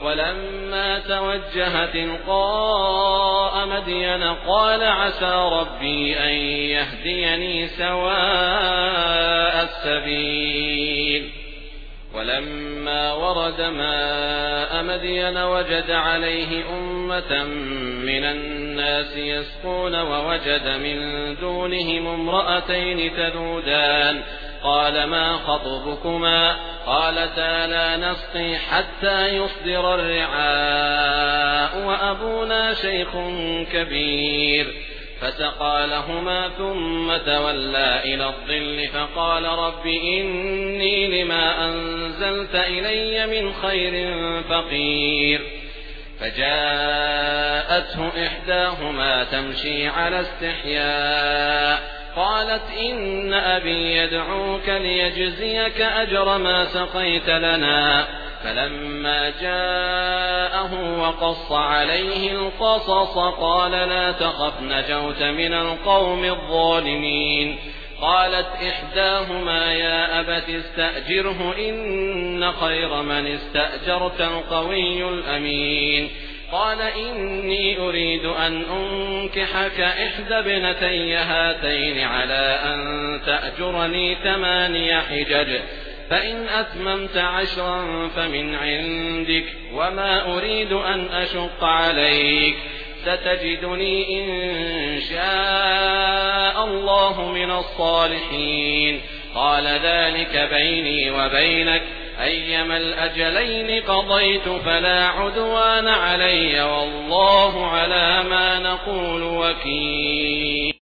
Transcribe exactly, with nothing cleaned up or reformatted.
ولما توجه تلقاء مدين قال عسى ربي أن يهديني سواء السبيل. ولما ورد ماء مدين وجد عليه أمة من الناس يسقون ووجد من دونهم امرأتين تذودان قال ما خطبكما قالتا لا نسقي حتى يصدر الرعاء وأبونا شيخ كبير فسقى لهما ثم تولى إلى الظل فقال رب إني لما أنزلت إلي من خير فقير. فجاءته إحداهما تمشي على استحياء قالت إن أبي يدعوك ليجزيك أجر ما سقيت لنا. فلما جاءه وقص عليه القصص قال لا تخف نجوت من القوم الظالمين. قالت إحداهما يا أبت استأجره إن خير من استأجرت القوي الأمين. قال إني أريد أن أنكحك إحدى ابنتي هاتين على أن تأجرني ثماني حجج فإن أتممت عشرا فمن عندك وما أريد أن أشق عليك ستجدني إن شاء الله من الصالحين. قال ذلك بيني وبينك أيما الأجلين قضيت فلا عدوان علي والله على ما نقول وكيل.